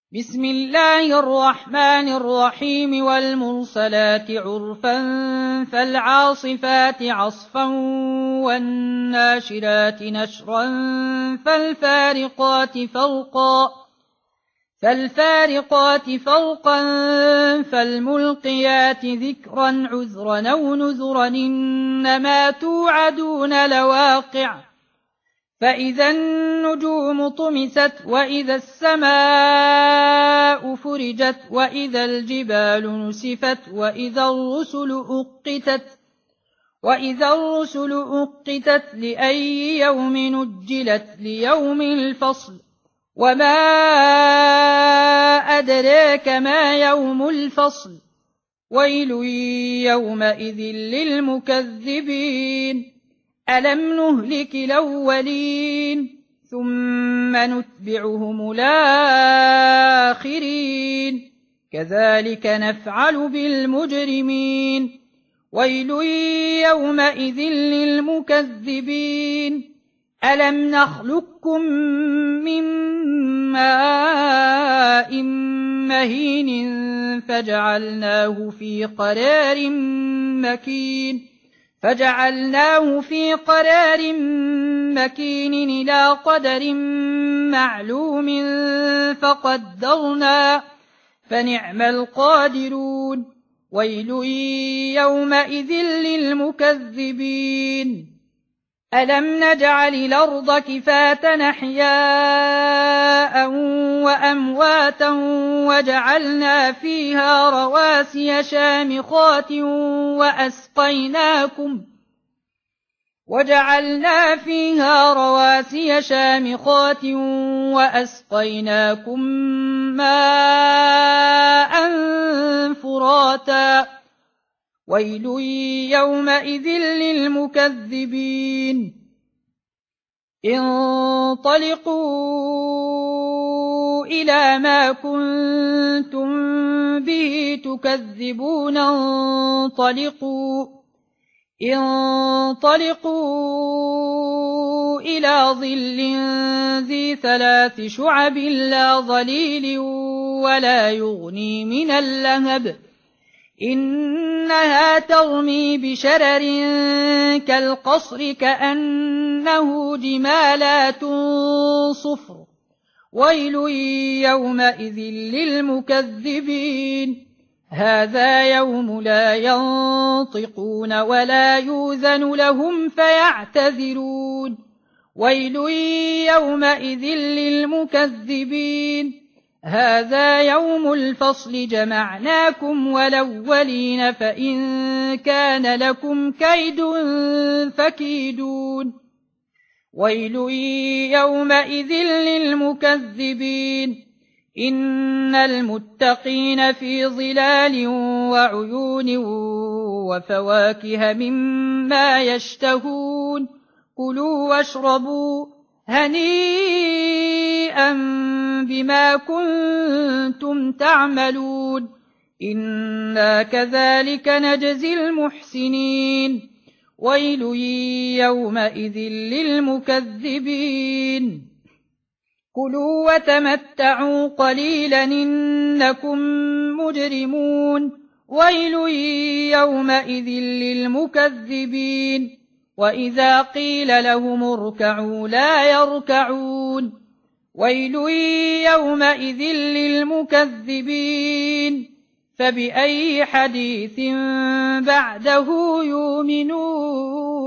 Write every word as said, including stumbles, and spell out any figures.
بسم الله الرحمن الرحيم والمرسلات عرفا فالعاصفات عصفا والناشرات نشرا فالفارقات فرقا فالفارقات فرقا فالملقيات ذكرا عذرا أو نذرا إنما توعدون لواقع فإذا النجوم طمست وإذا السماء فرجت وإذا الجبال نسفت وإذا الرسل أقتت وإذا الرسل أقتت لأي يوم نجلت ليوم الفصل وما أدراك ما يوم الفصل ويل يومئذ للمكذبين ألم نهلك الأولين ثم نتبعهم الآخرين كذلك نفعل بالمجرمين ويل يومئذ للمكذبين ألم نخلقكم من ماء مهين فجعلناه في قرار مكين فجعلناه في قرار مكين إلى قدر معلوم فقدرنا فنعم القادرون ويل يومئذ للمكذبين ألم نجعل الأرض كفاة أحياء وأمواتا وجعلنا فيها رواسي شامخات وأسقيناكم وجعلنا فيها رواسي شامخات وأسقيناكم ماء فراتا ويل يومئذ للمكذبين انطلقوا إلى ما كنتم به تكذبون انطلقوا انطلقوا إلى ظل ذي ثلاث شعب لا ظليل ولا يغني من اللهب إنها ترمي بشرر كالقصر كأنه جمالات صفر ويل يومئذ للمكذبين هذا يوم لا ينطقون ولا يؤذن لهم فيعتذرون ويل يومئذ للمكذبين هذا يوم الفصل جمعناكم والأولين فإن كان لكم كيد فكيدون ويل يومئذ للمكذبين إن المتقين في ظلال وعيون وفواكه مما يشتهون كلوا واشربوا هنيئا بما كنتم تعملون إنا كذلك نجزي المحسنين ويل يومئذ للمكذبين كلوا وتمتعوا قليلا إنكم مجرمون ويل يومئذ للمكذبين وإذا قيل لهم اركعوا لا يركعون ويل يومئذ للمكذبين فبأي حديث بعده يؤمنون